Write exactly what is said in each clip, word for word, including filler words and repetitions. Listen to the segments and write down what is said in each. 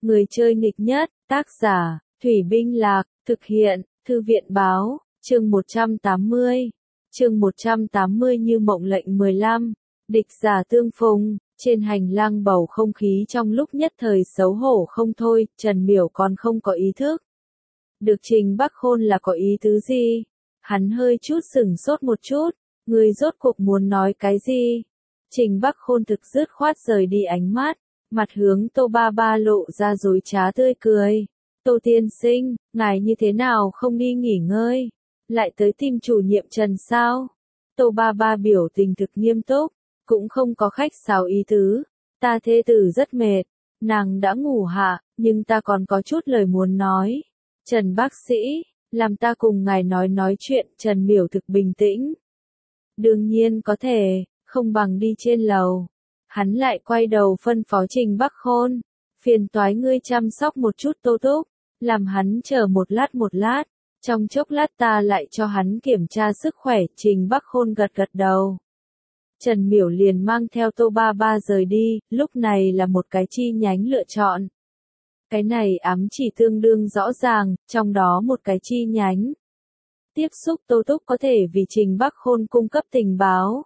Người chơi nghịch nhất, tác giả, Thủy Binh Lạc, thực hiện, Thư viện báo, chương một trăm tám mươi. Chương một trăm tám mươi Như mộng lệnh mười lăm, địch giả tương phùng, trên hành lang bầu không khí trong lúc nhất thời xấu hổ không thôi, Trần Miểu còn không có ý thức. Được Trình Bắc Khôn là có ý tứ gì? Hắn hơi chút sửng sốt một chút, người rốt cuộc muốn nói cái gì? Trình Bắc Khôn thực dứt khoát rời đi ánh mắt, mặt hướng Tô Ba Ba lộ ra dối trá tươi cười. Tô tiên sinh, ngài như thế nào không đi nghỉ ngơi? Lại tới tìm chủ nhiệm Trần sao? Tô Ba Ba biểu tình thực nghiêm túc, cũng không có khách sáo ý tứ. Ta thê tử rất mệt, nàng đã ngủ hạ, nhưng ta còn có chút lời muốn nói. Trần bác sĩ, làm ta cùng ngài nói nói chuyện. Trần Miểu thực bình tĩnh. Đương nhiên có thể, không bằng đi trên lầu. Hắn lại quay đầu phân phó Trình Bắc Khôn, phiền toái ngươi chăm sóc một chút Tô Túc, làm hắn chờ một lát một lát, trong chốc lát ta lại cho hắn kiểm tra sức khỏe. Trình Bắc Khôn gật gật đầu. Trần Miểu liền mang theo Tô Ba Ba rời đi, lúc này là một cái chi nhánh lựa chọn. Cái này ám chỉ tương đương rõ ràng, trong đó một cái chi nhánh. Tiếp xúc Tô Túc có thể vì Trình Bắc Khôn cung cấp tình báo.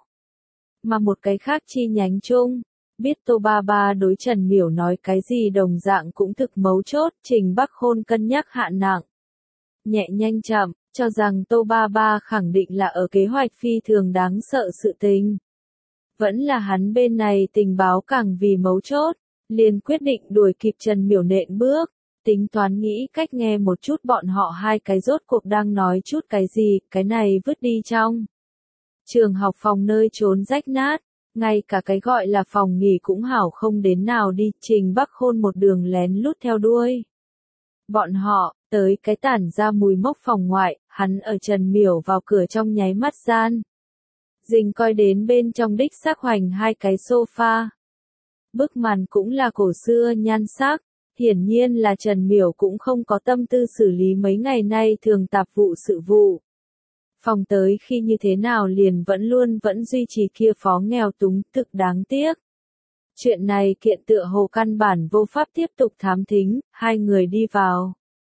Mà một cái khác chi nhánh chung, biết Tô Ba Ba đối Trần Miểu nói cái gì đồng dạng cũng thực mấu chốt. Trình Bắc Khôn cân nhắc hạ nặng, nhẹ nhanh chậm, cho rằng Tô Ba Ba khẳng định là ở kế hoạch phi thường đáng sợ sự tình. Vẫn là hắn bên này tình báo càng vì mấu chốt, liền quyết định đuổi kịp Trần Miểu nện bước, tính toán nghĩ cách nghe một chút bọn họ hai cái rốt cuộc đang nói chút cái gì, cái này vứt đi trong trường học phòng nơi trốn rách nát, ngay cả cái gọi là phòng nghỉ cũng hảo không đến nào đi. Trình Bắc Khôn một đường lén lút theo đuôi bọn họ, tới cái tản ra mùi mốc phòng ngoại, hắn ở Trần Miểu vào cửa trong nháy mắt gian. Dình coi đến bên trong đích xác hoành hai cái sofa. Bức màn cũng là cổ xưa nhan sắc, hiển nhiên là Trần Miểu cũng không có tâm tư xử lý mấy ngày nay thường tạp vụ sự vụ. Phòng tới khi như thế nào liền vẫn luôn vẫn duy trì kia phó nghèo túng, thực đáng tiếc. Chuyện này kiện tựa hồ căn bản vô pháp tiếp tục thám thính, hai người đi vào.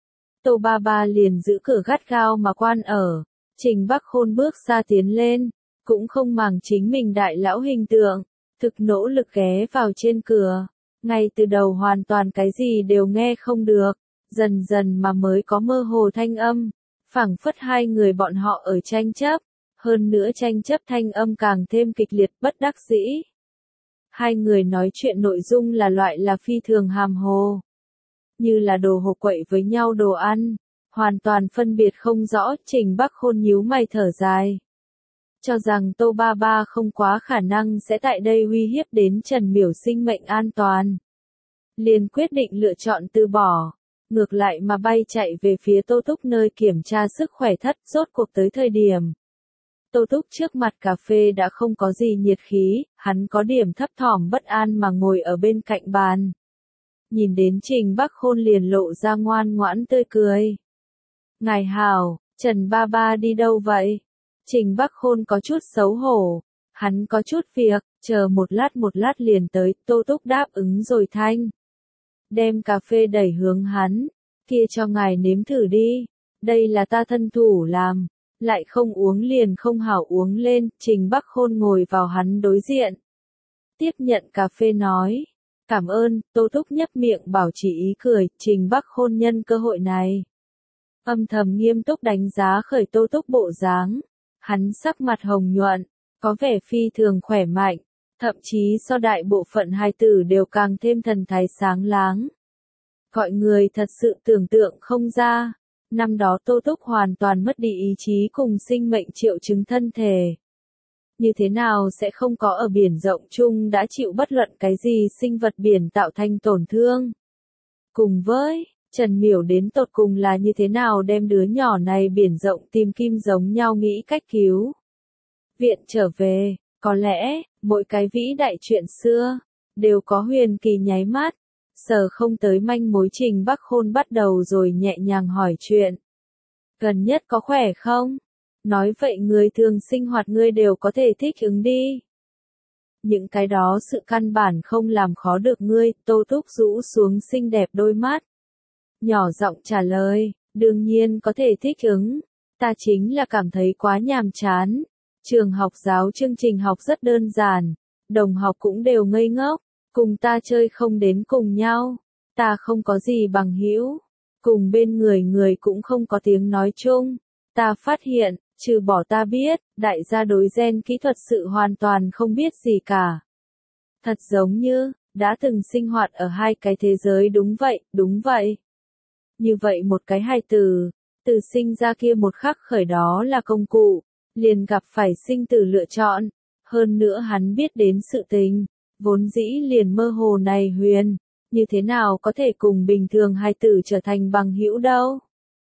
Tô Ba Ba liền giữ cửa gắt gao mà quan ở, Trình Bắc Khôn bước xa tiến lên, cũng không màng chính mình đại lão hình tượng, thực nỗ lực ghé vào trên cửa. Ngay từ đầu hoàn toàn cái gì đều nghe không được, dần dần mà mới có mơ hồ thanh âm, phảng phất hai người bọn họ ở tranh chấp, hơn nữa tranh chấp thanh âm càng thêm kịch liệt bất đắc dĩ. Hai người nói chuyện nội dung là loại là phi thường hàm hồ, như là đồ hộp quậy với nhau đồ ăn, hoàn toàn phân biệt không rõ. Trình Bắc Khôn nhíu mày thở dài, cho rằng Tô Ba Ba không quá khả năng sẽ tại đây uy hiếp đến Trần Miểu sinh mệnh an toàn. Liền quyết định lựa chọn từ bỏ, ngược lại mà bay chạy về phía Tô Túc nơi kiểm tra sức khỏe thất. Rốt cuộc tới thời điểm, Tô Túc trước mặt cà phê đã không có gì nhiệt khí, hắn có điểm thấp thỏm bất an mà ngồi ở bên cạnh bàn. Nhìn đến Trình Bắc Khôn liền lộ ra ngoan ngoãn tươi cười. Ngài hảo, Trần Ba Ba đi đâu vậy? Trình Bắc Khôn có chút xấu hổ, hắn có chút việc, chờ một lát một lát liền tới. Tô Túc đáp ứng rồi thanh, đem cà phê đẩy hướng hắn, kia cho ngài nếm thử đi, đây là ta thân thủ làm, lại không uống liền không hảo uống lên. Trình Bắc Khôn ngồi vào hắn đối diện, tiếp nhận cà phê nói, cảm ơn. Tô Túc nhấp miệng bảo trì ý cười. Trình Bắc Khôn nhân cơ hội này, âm thầm nghiêm túc đánh giá khởi Tô Túc bộ dáng, hắn sắc mặt hồng nhuận, có vẻ phi thường khỏe mạnh, thậm chí so đại bộ phận hài tử đều càng thêm thần thái sáng láng. Gọi người thật sự tưởng tượng không ra, năm đó Tô Túc hoàn toàn mất đi ý chí cùng sinh mệnh triệu chứng thân thể. Như thế nào sẽ không có ở biển rộng chung đã chịu bất luận cái gì sinh vật biển tạo thành tổn thương. Cùng với, Trần Miểu đến tột cùng là như thế nào đem đứa nhỏ này biển rộng tìm kim giống nhau nghĩ cách cứu viện trở về. Có lẽ, mỗi cái vĩ đại chuyện xưa, đều có huyền kỳ nháy mắt, sờ không tới manh mối. Trình Bắc Khôn bắt đầu rồi nhẹ nhàng hỏi chuyện. Gần nhất có khỏe không? Nói vậy người thường sinh hoạt ngươi đều có thể thích ứng đi. những cái đó sự căn bản không làm khó được ngươi, Tô Túc rũ xuống xinh đẹp đôi mắt. Nhỏ giọng trả lời, đương nhiên có thể thích ứng, ta chính là cảm thấy quá nhàm chán. Trường học giáo chương trình học rất đơn giản, đồng học cũng đều ngây ngốc, cùng ta chơi không đến cùng nhau, ta không có gì bằng hữu, cùng bên người người cũng không có tiếng nói chung. Ta phát hiện, trừ bỏ ta biết, đại gia đối gen kỹ thuật sự hoàn toàn không biết gì cả. Thật giống như, đã từng sinh hoạt ở hai cái thế giới. Đúng vậy, đúng vậy. Như vậy một cái hài tử, từ sinh ra kia một khắc khởi đó là công cụ, liền gặp phải sinh tử lựa chọn, hơn nữa hắn biết đến sự tình, vốn dĩ liền mơ hồ này huyền, như thế nào có thể cùng bình thường hài tử trở thành bằng hữu đâu.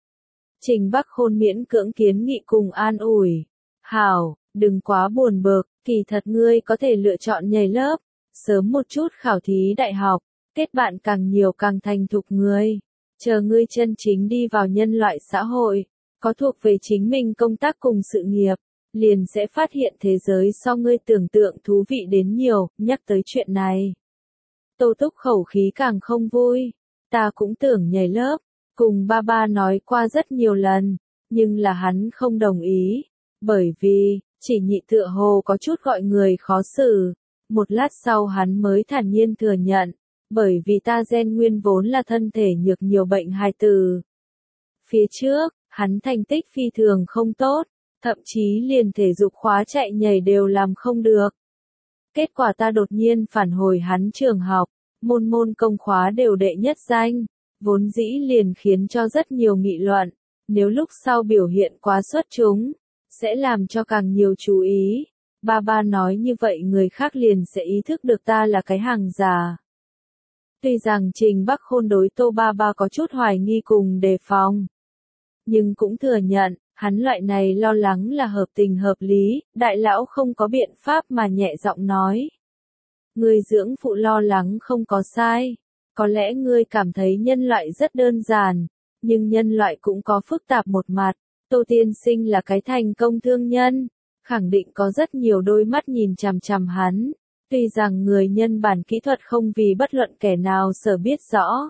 Trình Bắc Khôn miễn cưỡng kiến nghị cùng an ủi, hảo, đừng quá buồn bực, kỳ thật ngươi có thể lựa chọn nhảy lớp, sớm một chút khảo thí đại học, kết bạn càng nhiều càng thành thục người. Chờ ngươi chân chính đi vào nhân loại xã hội, có thuộc về chính mình công tác cùng sự nghiệp, liền sẽ phát hiện thế giới so ngươi tưởng tượng thú vị đến nhiều. Nhắc tới chuyện này, Tô Túc khẩu khí càng không vui, ta cũng tưởng nhảy lớp, cùng ba ba nói qua rất nhiều lần, nhưng là hắn không đồng ý, bởi vì, chỉ nhị tựa hồ có chút gọi người khó xử. Một lát sau hắn mới thản nhiên thừa nhận, bởi vì ta gen nguyên vốn là thân thể nhược nhiều bệnh hài tử. Phía trước, hắn thành tích phi thường không tốt, thậm chí liền thể dục khóa chạy nhảy đều làm không được. Kết quả ta đột nhiên phản hồi hắn trường học, môn môn công khóa đều đệ nhất danh, vốn dĩ liền khiến cho rất nhiều nghị luận, nếu lúc sau biểu hiện quá xuất chúng, sẽ làm cho càng nhiều chú ý. Ba ba nói như vậy người khác liền sẽ ý thức được ta là cái hàng giả. Tuy rằng Trình Bắc Khôn đối Tô ba ba có chút hoài nghi cùng đề phòng, nhưng cũng thừa nhận, hắn loại này lo lắng là hợp tình hợp lý. Đại lão không có biện pháp mà nhẹ giọng nói. Người dưỡng phụ lo lắng không có sai, có lẽ ngươi cảm thấy nhân loại rất đơn giản, nhưng nhân loại cũng có phức tạp một mặt. Tô tiên sinh là cái thành công thương nhân, khẳng định có rất nhiều đôi mắt nhìn chằm chằm hắn, tuy rằng người nhân bản kỹ thuật không vì bất luận kẻ nào sở biết rõ.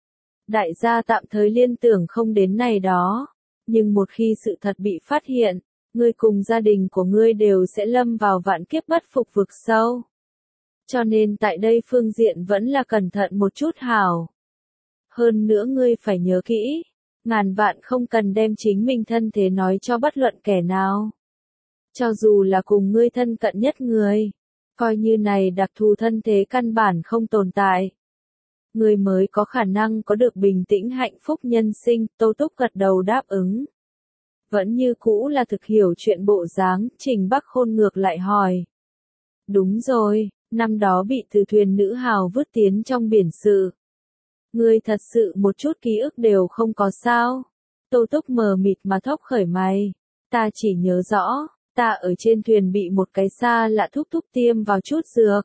Đại gia tạm thời liên tưởng không đến này đó, nhưng một khi sự thật bị phát hiện, ngươi cùng gia đình của ngươi đều sẽ lâm vào vạn kiếp bất phục vực sâu. Cho nên tại đây phương diện vẫn là cẩn thận một chút hảo. Hơn nữa ngươi phải nhớ kỹ, ngàn vạn không cần đem chính mình thân thế nói cho bất luận kẻ nào. Cho dù là cùng ngươi thân cận nhất người, coi như này đặc thù thân thế căn bản không tồn tại, ngươi mới có khả năng có được bình tĩnh hạnh phúc nhân sinh. Tô Túc gật đầu đáp ứng. Vẫn như cũ là thực hiểu chuyện bộ dáng. Trình Bắc Khôn ngược lại hỏi. Đúng rồi, năm đó bị từ thuyền nữ hào vứt tiến trong biển sự. Ngươi thật sự một chút ký ức đều không có sao? Tô Túc mờ mịt mà thốc khởi mày. Ta chỉ nhớ rõ, ta ở trên thuyền bị một cái xa lạ thúc thúc tiêm vào chút dược.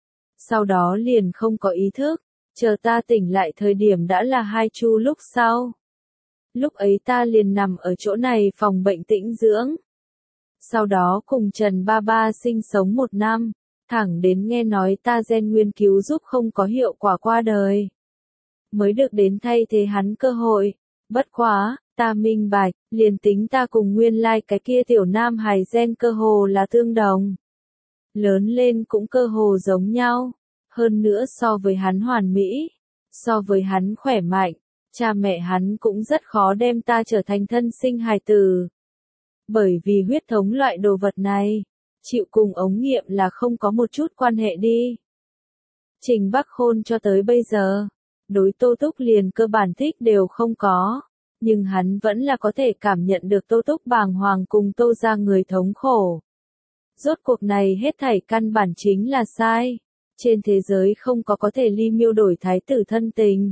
Sau đó liền không có ý thức, chờ ta tỉnh lại thời điểm đã là hai chu lúc sau. Lúc ấy ta liền nằm ở chỗ này phòng bệnh tĩnh dưỡng. Sau đó cùng Trần Ba Ba sinh sống một năm, thẳng đến nghe nói ta gen nguyên cứu giúp không có hiệu quả qua đời. Mới được đến thay thế hắn cơ hội. Bất quá, ta minh bạch, liền tính ta cùng nguyên lai like cái kia tiểu nam hài gen cơ hồ là tương đồng. Lớn lên cũng cơ hồ giống nhau. Hơn nữa so với hắn hoàn mỹ, so với hắn khỏe mạnh, cha mẹ hắn cũng rất khó đem ta trở thành thân sinh hài tử. Bởi vì huyết thống loại đồ vật này, chịu cùng ống nghiệm là không có một chút quan hệ đi. Trình Bắc Khôn cho tới bây giờ, đối Tô Túc liền cơ bản thích đều không có, nhưng hắn vẫn là có thể cảm nhận được Tô Túc bàng hoàng cùng Tô ra người thống khổ. Rốt cuộc này hết thảy căn bản chính là sai. Trên thế giới không có có thể ly miêu đổi thái tử thân tình.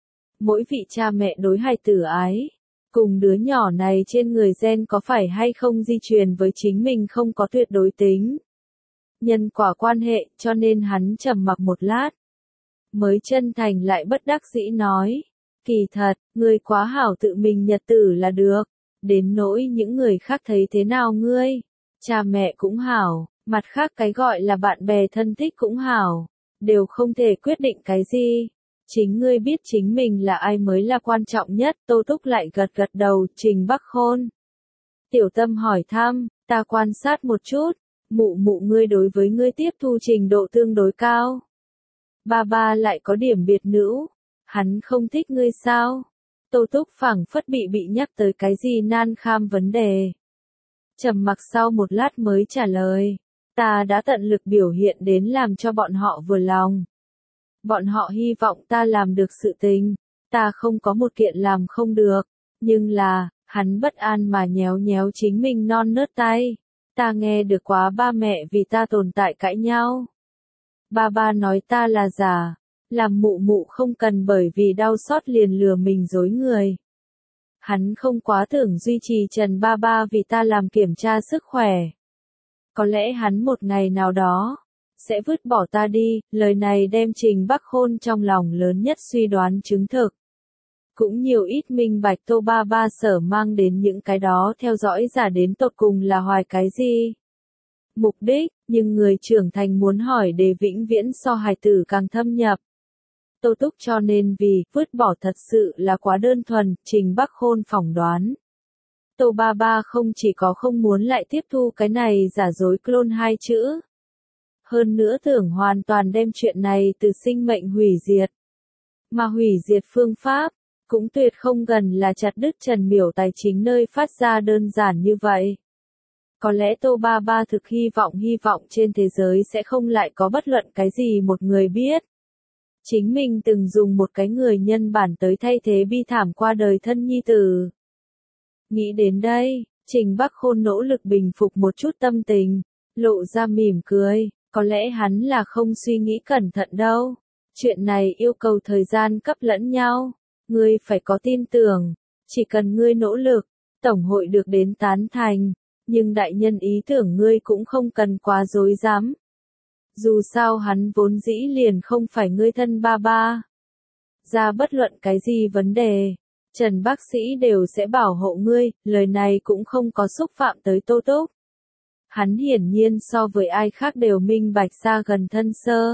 Mỗi vị cha mẹ đối hài tử ái, cùng đứa nhỏ này trên người gen có phải hay không di truyền với chính mình không có tuyệt đối tính. Nhân quả quan hệ, cho nên hắn trầm mặc một lát. Mới chân thành lại bất đắc dĩ nói. Kỳ thật, ngươi quá hảo tự mình nhật tử là được. Đến nỗi những người khác thấy thế nào ngươi. Cha mẹ cũng hảo, Mặt khác cái gọi là bạn bè thân thích cũng hảo, đều không thể quyết định cái gì. Chính ngươi biết chính mình là ai mới là quan trọng nhất, Tô Túc lại gật gật đầu, Trình Bắc Khôn. Tiểu Tâm hỏi thăm, ta quan sát một chút, mụ mụ ngươi đối với ngươi tiếp thu trình độ tương đối cao. Ba ba lại có điểm biệt nữ, hắn không thích ngươi sao? Tô Túc phảng phất bị bị nhắc tới cái gì nan kham vấn đề. Trầm mặc sau một lát mới trả lời, ta đã tận lực biểu hiện đến làm cho bọn họ vừa lòng. Bọn họ hy vọng ta làm được sự tình, ta không có một kiện làm không được, nhưng là, hắn bất an mà nhéo nhéo chính mình non nớt tay. Ta nghe được quá ba mẹ vì ta tồn tại cãi nhau. Ba ba nói ta là giả, làm mụ mụ không cần bởi vì đau xót liền lừa mình dối người. Hắn không quá tưởng duy trì Trần ba ba vì ta làm kiểm tra sức khỏe. Có lẽ hắn một ngày nào đó sẽ vứt bỏ ta đi, lời này đem Trình Bắc Khôn trong lòng lớn nhất suy đoán chứng thực. Cũng nhiều ít minh bạch Tô ba ba sở mang đến những cái đó theo dõi giả đến tột cùng là hoài cái gì. Mục đích, nhưng người trưởng thành muốn hỏi để vĩnh viễn so hài tử càng thâm nhập. Tô Túc cho nên vì vứt bỏ thật sự là quá đơn thuần, Trình Bắc Khôn phỏng đoán. Tô ba ba không chỉ có không muốn lại tiếp thu cái này giả dối clone hai chữ. Hơn nữa tưởng hoàn toàn đem chuyện này từ sinh mệnh hủy diệt. Mà hủy diệt phương pháp, cũng tuyệt không gần là chặt đứt Trần Miểu tài chính nơi phát ra đơn giản như vậy. Có lẽ Tô ba ba thực hy vọng hy vọng trên thế giới sẽ không lại có bất luận cái gì một người biết. Chính mình từng dùng một cái người nhân bản tới thay thế bi thảm qua đời thân nhi tử. Nghĩ đến đây, Trình Bắc Khôn nỗ lực bình phục một chút tâm tình, lộ ra mỉm cười, có lẽ hắn là không suy nghĩ cẩn thận đâu. Chuyện này yêu cầu thời gian cấp lẫn nhau, ngươi phải có tin tưởng, chỉ cần ngươi nỗ lực, Tổng hội được đến tán thành, nhưng đại nhân ý tưởng ngươi cũng không cần quá dối dám. Dù sao hắn vốn dĩ liền không phải ngươi thân ba ba. Ra bất luận cái gì vấn đề, Trần bác sĩ đều sẽ bảo hộ ngươi, lời này cũng không có xúc phạm tới Tô Túc. Hắn hiển nhiên so với ai khác đều minh bạch xa gần thân sơ.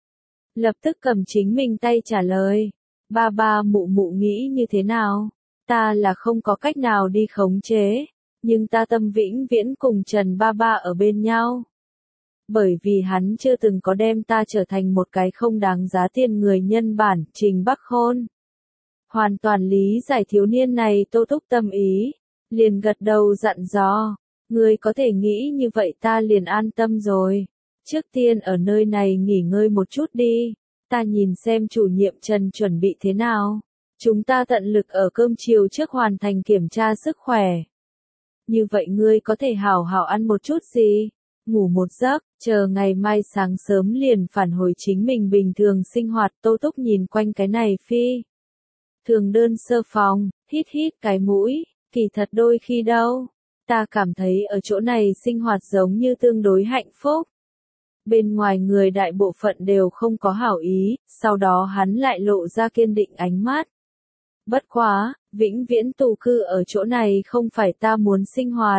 Lập tức cầm chính mình tay trả lời, ba ba mụ mụ nghĩ như thế nào? Ta là không có cách nào đi khống chế, nhưng ta tâm vĩnh viễn cùng Trần ba ba ở bên nhau. Bởi vì hắn chưa từng có đem ta trở thành một cái không đáng giá tiền người nhân bản, Trình Bắc Khôn. Hoàn toàn lý giải thiếu niên này Tô Túc tâm ý, liền gật đầu dặn dò, ngươi có thể nghĩ như vậy ta liền an tâm rồi. Trước tiên ở nơi này nghỉ ngơi một chút đi, ta nhìn xem chủ nhiệm Trần chuẩn bị thế nào. Chúng ta tận lực ở cơm chiều trước hoàn thành kiểm tra sức khỏe. Như vậy ngươi có thể hào hào ăn một chút gì, ngủ một giấc, chờ ngày mai sáng sớm liền phản hồi chính mình bình thường sinh hoạt. Tô Túc nhìn quanh cái này phi thường đơn sơ phòng, hít hít cái mũi, kỳ thật đôi khi đâu, ta cảm thấy ở chỗ này sinh hoạt giống như tương đối hạnh phúc. Bên ngoài người đại bộ phận đều không có hảo ý, sau đó hắn lại lộ ra kiên định ánh mắt. Bất quá, vĩnh viễn tù cư ở chỗ này không phải ta muốn sinh hoạt.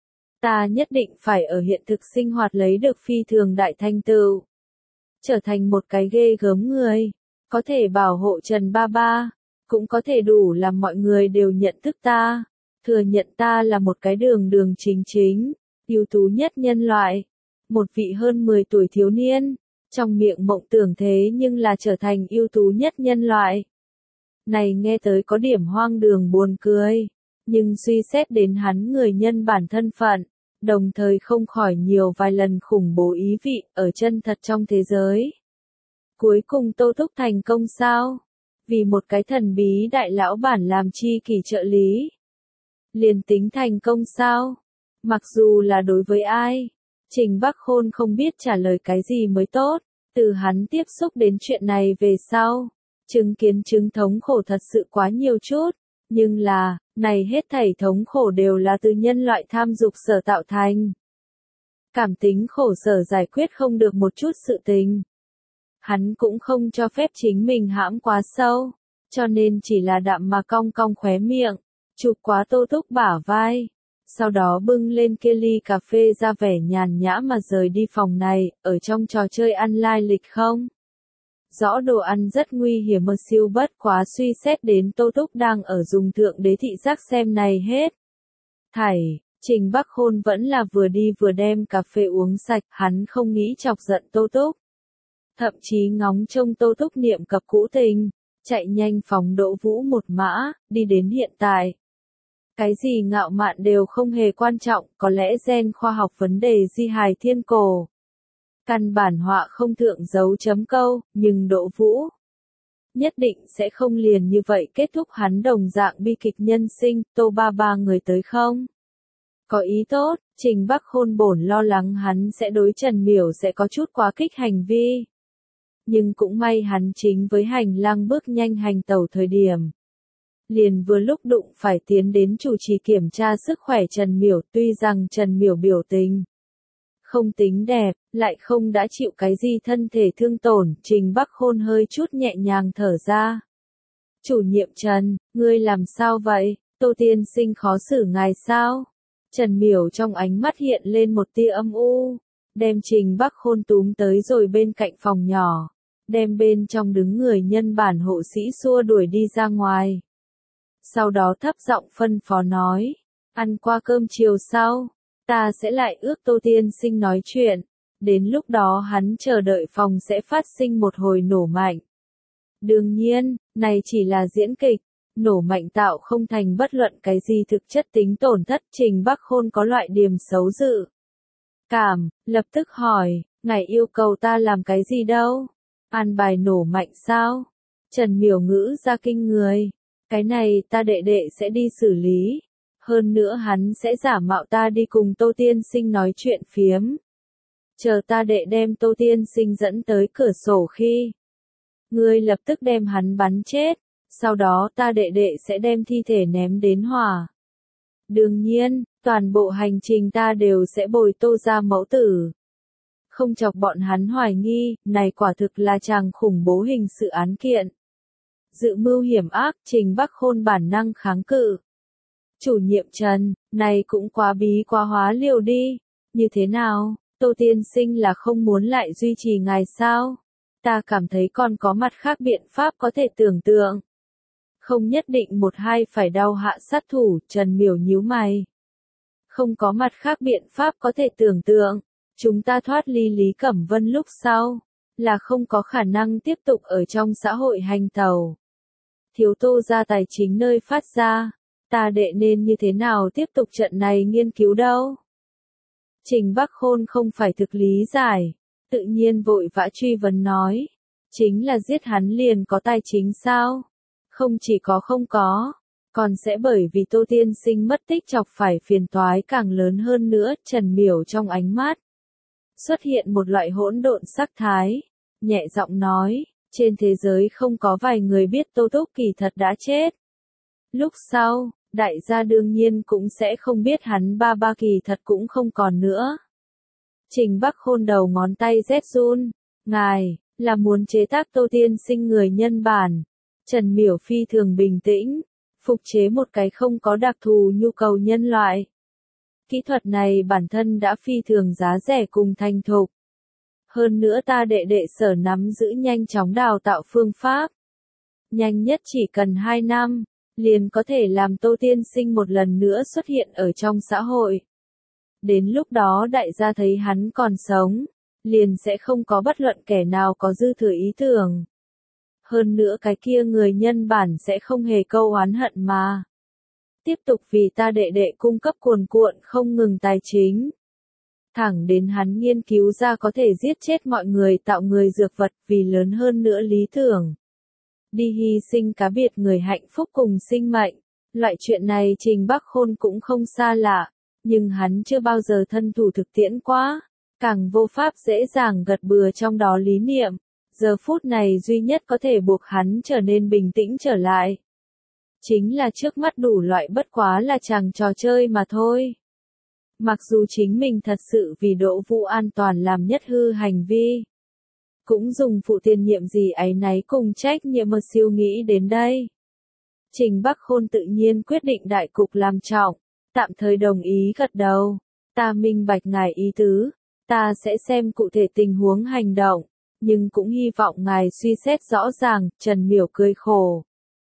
Ta nhất định phải ở hiện thực sinh hoạt lấy được phi thường đại thành tựu. Trở thành một cái ghê gớm người, có thể bảo hộ Trần ba ba, cũng có thể đủ làm mọi người đều nhận thức ta, thừa nhận ta là một cái đường đường chính chính, ưu tú nhất nhân loại. Một vị hơn mười tuổi thiếu niên, trong miệng mộng tưởng thế nhưng là trở thành ưu tú nhất nhân loại. Này nghe tới có điểm hoang đường buồn cười, nhưng suy xét đến hắn người nhân bản thân phận, đồng thời không khỏi nhiều vài lần khủng bố ý vị ở chân thật trong thế giới. Cuối cùng Tô Túc thành công sao? Vì một cái thần bí đại lão bản làm chi kỷ trợ lý. Liền tính thành công sao? Mặc dù là đối với ai? Trình Bắc Khôn không biết trả lời cái gì mới tốt, từ hắn tiếp xúc đến chuyện này về sau. Chứng kiến chứng thống khổ thật sự quá nhiều chút, nhưng là, này hết thảy thống khổ đều là từ nhân loại tham dục sở tạo thành. Cảm tính khổ sở giải quyết không được một chút sự tình. Hắn cũng không cho phép chính mình hãm quá sâu, cho nên chỉ là đạm mà cong cong khóe miệng, chụp quá Tô Túc bả vai. Sau đó bưng lên kia ly cà phê ra vẻ nhàn nhã mà rời đi phòng này, ở trong trò chơi ăn lai lịch không? Rõ đồ ăn rất nguy hiểm mà siêu bất quá suy xét đến Tô Túc đang ở dùng thượng đế thị giác xem này hết. Thảy, Trình Bắc Khôn vẫn là vừa đi vừa đem cà phê uống sạch, hắn không nghĩ chọc giận Tô Túc. Thậm chí ngóng trông Tô Túc niệm cập cũ tình, chạy nhanh phóng Đỗ Vũ một mã, đi đến hiện tại. Cái gì ngạo mạn đều không hề quan trọng, có lẽ gen khoa học vấn đề di hài thiên cổ. Căn bản họa không thượng dấu chấm câu, nhưng Đỗ Vũ nhất định sẽ không liền như vậy kết thúc hắn đồng dạng bi kịch nhân sinh, Tô ba ba người tới không? Có ý tốt, Trình Bắc Khôn bổn lo lắng hắn sẽ đối Trần Miểu sẽ có chút quá kích hành vi. Nhưng cũng may hắn chính với hành lang bước nhanh hành tẩu thời điểm. Liền vừa lúc đụng phải tiến đến chủ trì kiểm tra sức khỏe Trần Miểu, tuy rằng Trần Miểu biểu tình không tính đẹp, lại không đã chịu cái gì thân thể thương tổn, Trình Bắc Khôn hơi chút nhẹ nhàng thở ra. Chủ nhiệm Trần, ngươi làm sao vậy, Tô tiên sinh khó xử ngài sao? Trần Miểu trong ánh mắt hiện lên một tia âm u, đem Trình Bắc Khôn túm tới rồi bên cạnh phòng nhỏ, đem bên trong đứng người nhân bản hộ sĩ xua đuổi đi ra ngoài. Sau đó thấp giọng phân phó nói, ăn qua cơm chiều sau, ta sẽ lại ước Tô tiên sinh nói chuyện, đến lúc đó hắn chờ đợi phòng sẽ phát sinh một hồi nổ mạnh. Đương nhiên, này chỉ là diễn kịch, nổ mạnh tạo không thành bất luận cái gì thực chất tính tổn thất. Trình Bắc Khôn có loại điềm xấu dự cảm, lập tức hỏi, ngài yêu cầu ta làm cái gì đâu? An bài nổ mạnh sao? Trần Miểu ngữ ra kinh người, cái này ta đệ đệ sẽ đi xử lý. Hơn nữa hắn sẽ giả mạo ta đi cùng Tô tiên sinh nói chuyện phiếm. Chờ ta đệ đem Tô tiên sinh dẫn tới cửa sổ khi ngươi lập tức đem hắn bắn chết, sau đó ta đệ đệ sẽ đem thi thể ném đến hỏa. Đương nhiên, toàn bộ hành trình ta đều sẽ bồi Tô ra mẫu tử. Không chọc bọn hắn hoài nghi, này quả thực là chàng khủng bố hình sự án kiện. Dự mưu hiểm ác, Trình Bắc Khôn bản năng kháng cự. Chủ nhiệm Trần, này cũng quá bí quá hóa liều đi. Như thế nào, Tô tiên sinh là không muốn lại duy trì ngài sao? Ta cảm thấy còn có mặt khác biện pháp có thể tưởng tượng. Không nhất định một hai phải đau hạ sát thủ, Trần Miểu nhíu mày. Không có mặt khác biện pháp có thể tưởng tượng. Chúng ta thoát ly Lý Cẩm Vân lúc sau, là không có khả năng tiếp tục ở trong xã hội hành tẩu. Thiếu Tô ra tài chính nơi phát ra, ta đệ nên như thế nào tiếp tục trận này nghiên cứu đâu? Trình Bắc Khôn không phải thực lý giải, tự nhiên vội vã truy vấn nói, chính là giết hắn liền có tài chính sao? Không chỉ có không có, còn sẽ bởi vì Tô tiên sinh mất tích chọc phải phiền toái càng lớn hơn nữa. Trần Miểu trong ánh mắt xuất hiện một loại hỗn độn sắc thái, nhẹ giọng nói, trên thế giới không có vài người biết Tô Túc kỳ thật đã chết. Lúc sau, đại gia đương nhiên cũng sẽ không biết hắn ba ba kỳ thật cũng không còn nữa. Trình Bắc Khôn đầu ngón tay rét run, ngài, là muốn chế tác Tô tiên sinh người nhân bản. Trần Miểu phi thường bình tĩnh, phục chế một cái không có đặc thù nhu cầu nhân loại. Kỹ thuật này bản thân đã phi thường giá rẻ cùng thành thục. Hơn nữa ta đệ đệ sở nắm giữ nhanh chóng đào tạo phương pháp. Nhanh nhất chỉ cần hai năm, liền có thể làm Tô tiên sinh một lần nữa xuất hiện ở trong xã hội. Đến lúc đó đại gia thấy hắn còn sống, liền sẽ không có bất luận kẻ nào có dư thừa ý tưởng. Hơn nữa cái kia người nhân bản sẽ không hề câu oán hận mà tiếp tục vì ta đệ đệ cung cấp cuồn cuộn không ngừng tài chính. Thẳng đến hắn nghiên cứu ra có thể giết chết mọi người tạo người dược vật vì lớn hơn nữa lý tưởng. Đi hy sinh cá biệt người hạnh phúc cùng sinh mệnh. Loại chuyện này Trình Bắc Khôn cũng không xa lạ, nhưng hắn chưa bao giờ thân thủ thực tiễn quá, càng vô pháp dễ dàng gật bừa trong đó lý niệm. Giờ phút này duy nhất có thể buộc hắn trở nên bình tĩnh trở lại. Chính là trước mắt đủ loại bất quá là chàng trò chơi mà thôi. Mặc dù chính mình thật sự vì Đỗ Vũ an toàn làm nhất hư hành vi. Cũng dùng phụ tiền nhiệm gì ấy nấy cùng trách nhiệm mà siêu nghĩ đến đây. Trình Bắc Khôn tự nhiên quyết định đại cục làm trọng. tạm thời đồng ý gật đầu. Ta minh bạch ngài ý tứ, ta sẽ xem cụ thể tình huống hành động, nhưng cũng hy vọng ngài suy xét rõ ràng. Trần Miểu cười khổ.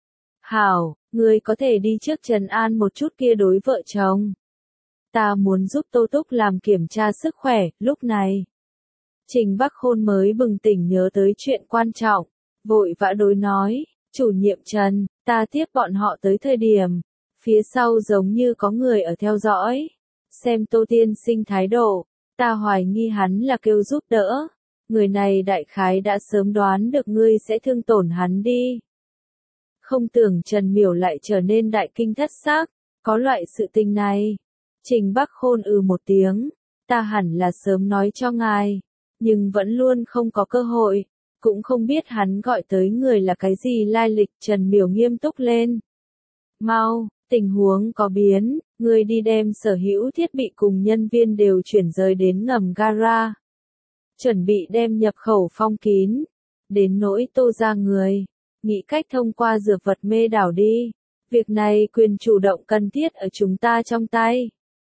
Hảo, ngươi có thể đi trước trấn an một chút kia đối vợ chồng. Ta muốn giúp Tô Túc làm kiểm tra sức khỏe. Lúc này, Trình Bắc Khôn mới bừng tỉnh nhớ tới chuyện quan trọng, vội vã đối nói, chủ nhiệm Trần, ta tiếp bọn họ tới thời điểm, phía sau giống như có người ở theo dõi. Xem Tô tiên sinh thái độ, ta hoài nghi hắn là kêu giúp đỡ. Người này đại khái đã sớm đoán được ngươi sẽ thương tổn hắn đi. Không tưởng Trần Miểu lại trở nên đại kinh thất xác, có loại sự tình này. Trình Bắc Khôn ừ một tiếng, ta hẳn là sớm nói cho ngài, nhưng vẫn luôn không có cơ hội, cũng không biết hắn gọi tới người là cái gì lai lịch. Trần Miểu nghiêm túc lên. Mau, tình huống có biến, ngươi đi đem sở hữu thiết bị cùng nhân viên đều chuyển rời đến ngầm gara. Chuẩn bị đem nhập khẩu phong kín, đến nỗi Tô gia người, nghĩ cách thông qua dược vật mê đảo đi. Việc này quyền chủ động cần thiết ở chúng ta trong tay.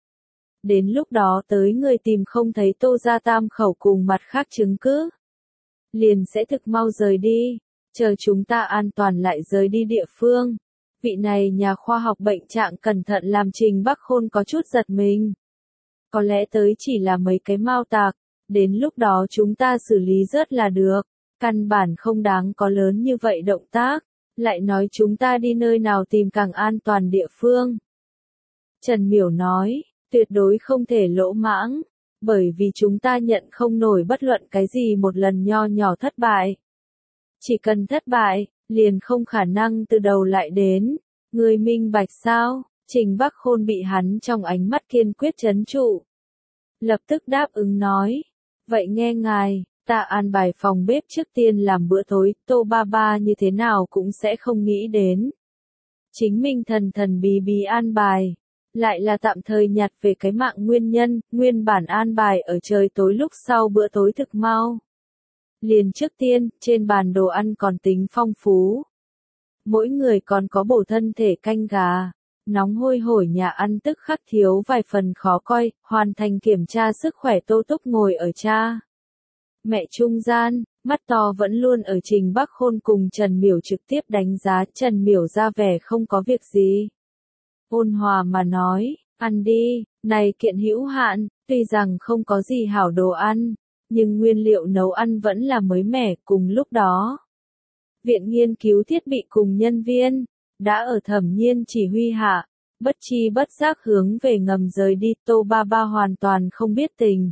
Đến lúc đó tới người tìm không thấy Tô gia tam khẩu cùng mặt khác chứng cứ, liền sẽ thực mau rời đi, chờ chúng ta an toàn lại rời đi địa phương. Vị này nhà khoa học bệnh trạng cẩn thận làm Trình Bắc Khôn có chút giật mình. Có lẽ tới chỉ là mấy cái mao tạc, đến lúc đó chúng ta xử lý rớt là được, căn bản không đáng có lớn như vậy động tác, lại nói chúng ta đi nơi nào tìm càng an toàn địa phương. Trần Miểu nói, tuyệt đối không thể lỗ mãng, bởi vì chúng ta nhận không nổi bất luận cái gì một lần nho nhỏ thất bại. Chỉ cần thất bại, liền không khả năng từ đầu lại đến. Người minh bạch sao? Trình Bắc Khôn bị hắn trong ánh mắt kiên quyết trấn trụ. Lập tức đáp ứng nói. Vậy nghe ngài, ta an bài phòng bếp trước tiên làm bữa tối, Tô ba ba như thế nào cũng sẽ không nghĩ đến. Chính mình thần thần bí bí an bài, lại là tạm thời nhặt về cái mạng nguyên nhân, nguyên bản an bài ở trời tối lúc sau bữa tối thực mau. Liền trước tiên, trên bàn đồ ăn còn tính phong phú. Mỗi người còn có bổ thân thể canh gà, nóng hôi hổi nhà ăn tức khắc thiếu vài phần khó coi. Hoàn thành kiểm tra sức khỏe Tô Túc ngồi ở cha mẹ trung gian, mắt to vẫn luôn ở Trình Bắc Khôn cùng Trần Miểu trực tiếp đánh giá. Trần Miểu ra vẻ không có việc gì, ôn hòa mà nói, ăn đi, này kiện hữu hạn, tuy rằng không có gì hảo đồ ăn, nhưng nguyên liệu nấu ăn vẫn là mới mẻ. Cùng lúc đó, viện nghiên cứu thiết bị cùng nhân viên, đã ở Thẩm Nhiên chỉ huy hạ, bất chi bất giác hướng về ngầm rời đi. Tô ba ba hoàn toàn không biết tình,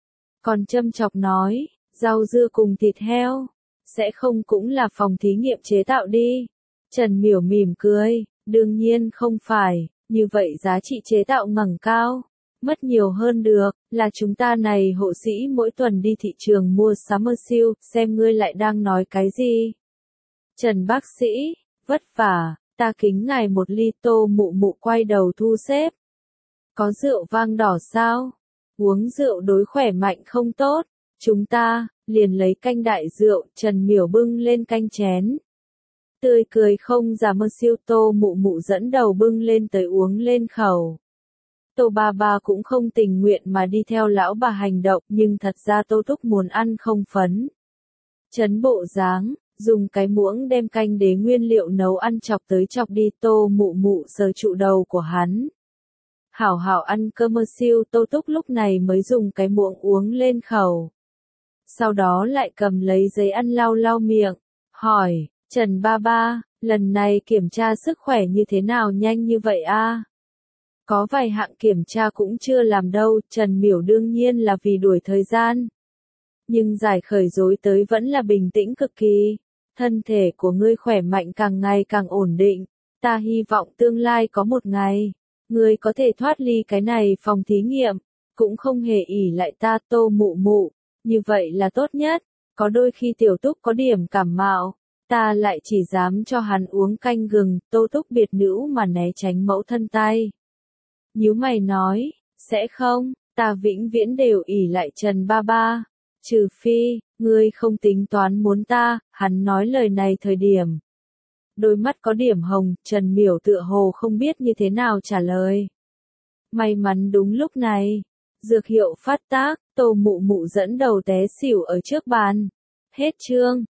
còn châm chọc nói, rau dưa cùng thịt heo, sẽ không cũng là phòng thí nghiệm chế tạo đi. Trần Miểu mỉm cười, đương nhiên không phải, như vậy giá trị chế tạo ngẩng cao, mất nhiều hơn được, là chúng ta này hộ sĩ mỗi tuần đi thị trường mua Summer Seal. Xem ngươi lại đang nói cái gì. Trần bác sĩ, vất vả, ta kính ngài một ly. Tô mụ mụ quay đầu thu xếp. Có rượu vang đỏ sao? Uống rượu đối khỏe mạnh không tốt. Chúng ta, liền lấy canh đại rượu. Trần Miểu bưng lên canh chén. Tươi cười không giả mơ siêu. Tô mụ mụ dẫn đầu bưng lên tới uống lên khẩu. Tô ba ba cũng không tình nguyện mà đi theo lão bà hành động, nhưng thật ra Tô Túc muốn ăn không phấn chấn bộ dáng, dùng cái muỗng đem canh đế nguyên liệu nấu ăn chọc tới chọc đi. Tô mụ mụ sờ trụ đầu của hắn. Hảo hảo ăn cơm mơ siêu. Tô Túc lúc này mới dùng cái muỗng uống lên khẩu. Sau đó lại cầm lấy giấy ăn lau lau miệng, hỏi, Trần ba ba, lần này kiểm tra sức khỏe như thế nào nhanh như vậy a? Có vài hạng kiểm tra cũng chưa làm đâu. Trần Miểu đương nhiên là vì đuổi thời gian. Nhưng giải khởi rối tới vẫn là bình tĩnh cực kỳ. Thân thể của ngươi khỏe mạnh càng ngày càng ổn định. Ta hy vọng tương lai có một ngày, ngươi có thể thoát ly cái này phòng thí nghiệm, cũng không hề ỷ lại ta. Tô mụ mụ, như vậy là tốt nhất. Có đôi khi Tiểu Túc có điểm cảm mạo, ta lại chỉ dám cho hắn uống canh gừng. Tô Túc biệt nữ mà né tránh mẫu thân tay. Nhíu mày nói, sẽ không, ta vĩnh viễn đều ỷ lại Trần ba ba. Trừ phi, ngươi không tính toán muốn ta. Hắn nói lời này thời điểm, đôi mắt có điểm hồng. Trần Miểu tựa hồ không biết như thế nào trả lời. May mắn đúng lúc này, dược hiệu phát tác, Tô Mụ Mụ dẫn đầu té xỉu ở trước bàn. Hết chương.